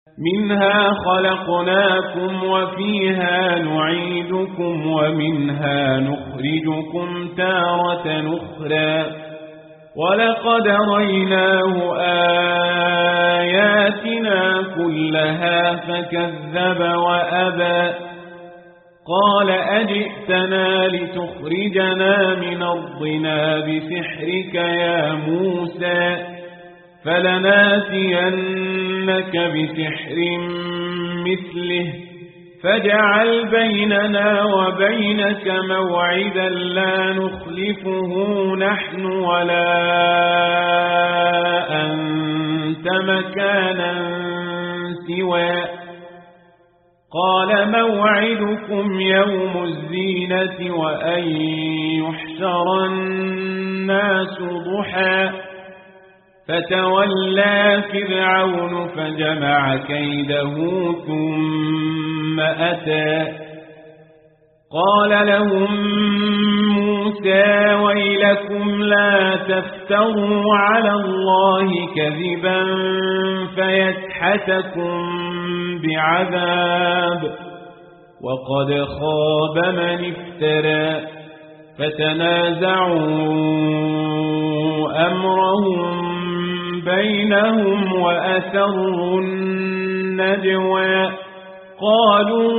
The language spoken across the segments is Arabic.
منها خلقناكم وفيها نعيدكم ومنها نخرجكم تارة أخرى ولقد ريناه آياتنا كلها فكذب وأبى قال أجئتنا لتخرجنا من أرضنا بسحرك يا موسى فلناتينك بسحر مثله فاجعل بيننا وبينك موعدا لا نخلفه نحن ولا أنت مكانا سوى قال موعدكم يوم الزينة وأن يحشر الناس ضحى فتولى فرعون فجمع كيده ثم أتى قال لهم موسى ويلكم لا تفتروا على الله كذبا فيسحتكم بعذاب وقد خاب من افترى فتنازعوا أمرهم بينهم وأسروا النجوى قالوا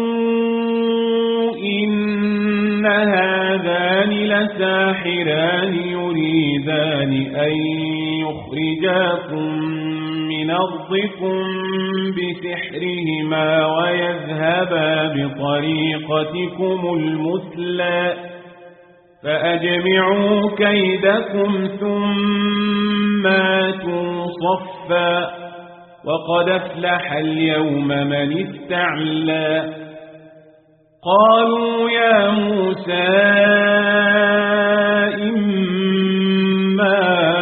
إن هذان لساحران يريدان أن يخرجاكم من أرضكم بسحرهما ويذهبا بطريقتكم المثلى فأجمعوا كيدكم ثم آتوا صفا وقد أفلح اليوم من استعلى قالوا يا موسى إما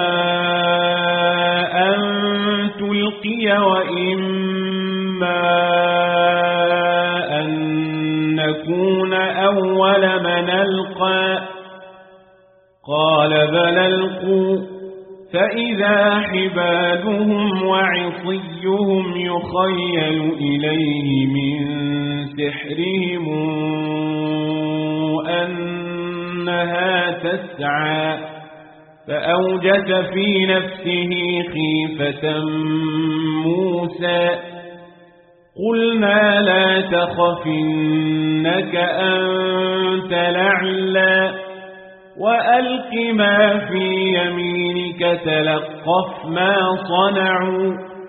أن تلقي وإما أن نكون أول من ألقى قال بل ألقوا فإذا حبالهم وعصيهم يخيل إليه من سحرهم أنها تسعى فأوجس في نفسه خيفة موسى قلنا لا تخف إنك أنت الأعلى وألق ما في يمينك تلقف ما صنعوا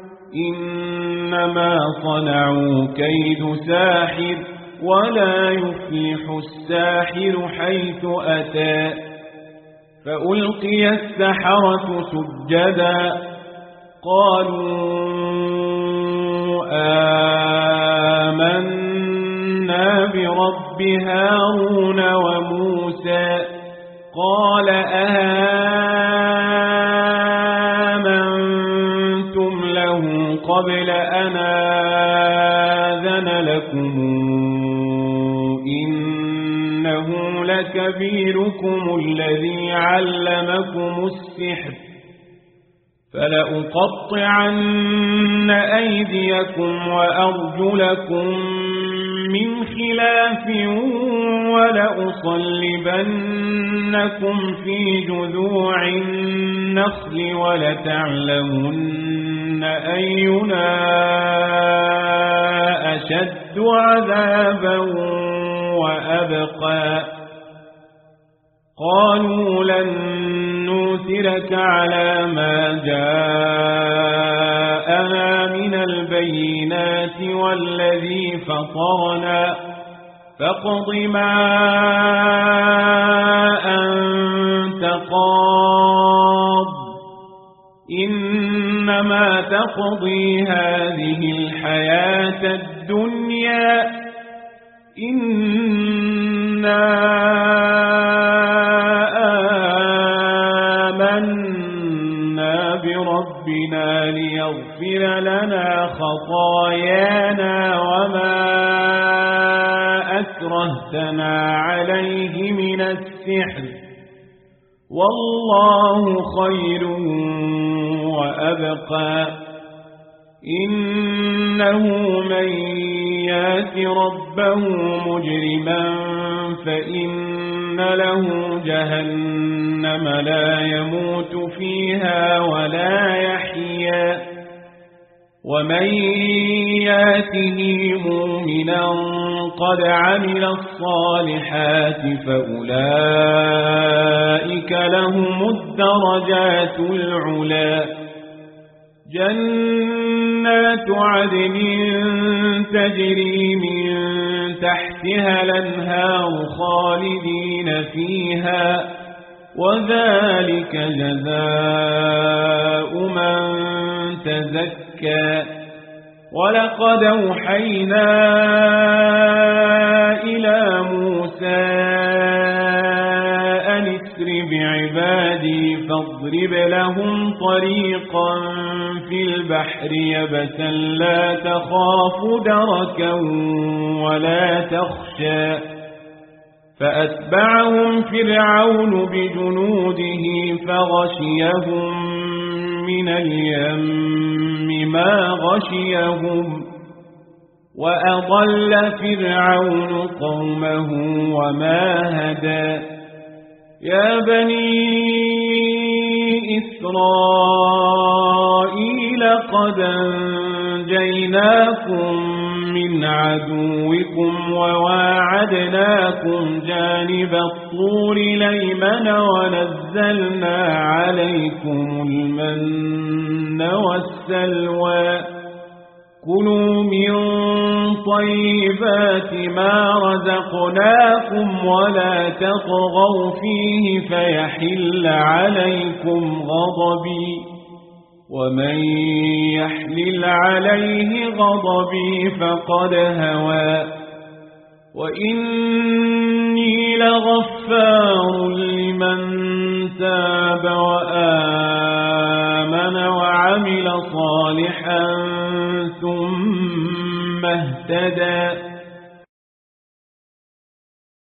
إنما صنعوا كيد ساحر ولا يفلح الساحر حيث أتى فألقي السحرة سجدا قالوا آمنا برب هارون وموسى قال آمنتم له قبل أن آذن لكم إنه لكبيركم الذي علمكم السحر فلأقطعن أيديكم وأرجلكم من خلاف ولأصلبنكم في جذوع النخل ولتعلمن أينا أشد عذابا وأبقى قالوا لن نؤثرك على ما جاءنا من البينات والذي فطرنا فاقض ما أنت قاض إنما تقضي هذه الحياة الدنيا إنا آمنا بربنا ليغفر لنا خطايانا وما أكرهتنا عليه من السحر والله خير وأبقى من يات ربه مجرما فإن له جهنم لا يموت فيها ولا يحيا ومن ياته مؤمنا قد عمل الصالحات فأولئك لهم الدرجات العلا جنات عدن تجري من تحتها الأنهار خالدين فيها وذلك جزاء من تزكى ولقد أوحينا إلى موسى أن اسر بعبادي فاضرب لهم طريقا في البحر يبسا لا تخاف دركا ولا تخشى فأتبعهم فرعون بجنوده فغشيهم من اليم ما غشيهم وأضل فرعون قومه وما هدى يا بني إسرائيل قد أنجيناكم من عدوكم وواعدناكم جانب الطور الأيمن ونزلنا عليكم المن والسلوى كلوا من طيبات ما رزقناكم ولا تطغوا فيه فيحل عليكم غضبي ومن يحلل عليه غضبي فقد هوى وإني لغفار لمن تاب وآمن وعمل صالحا ثم اهتدى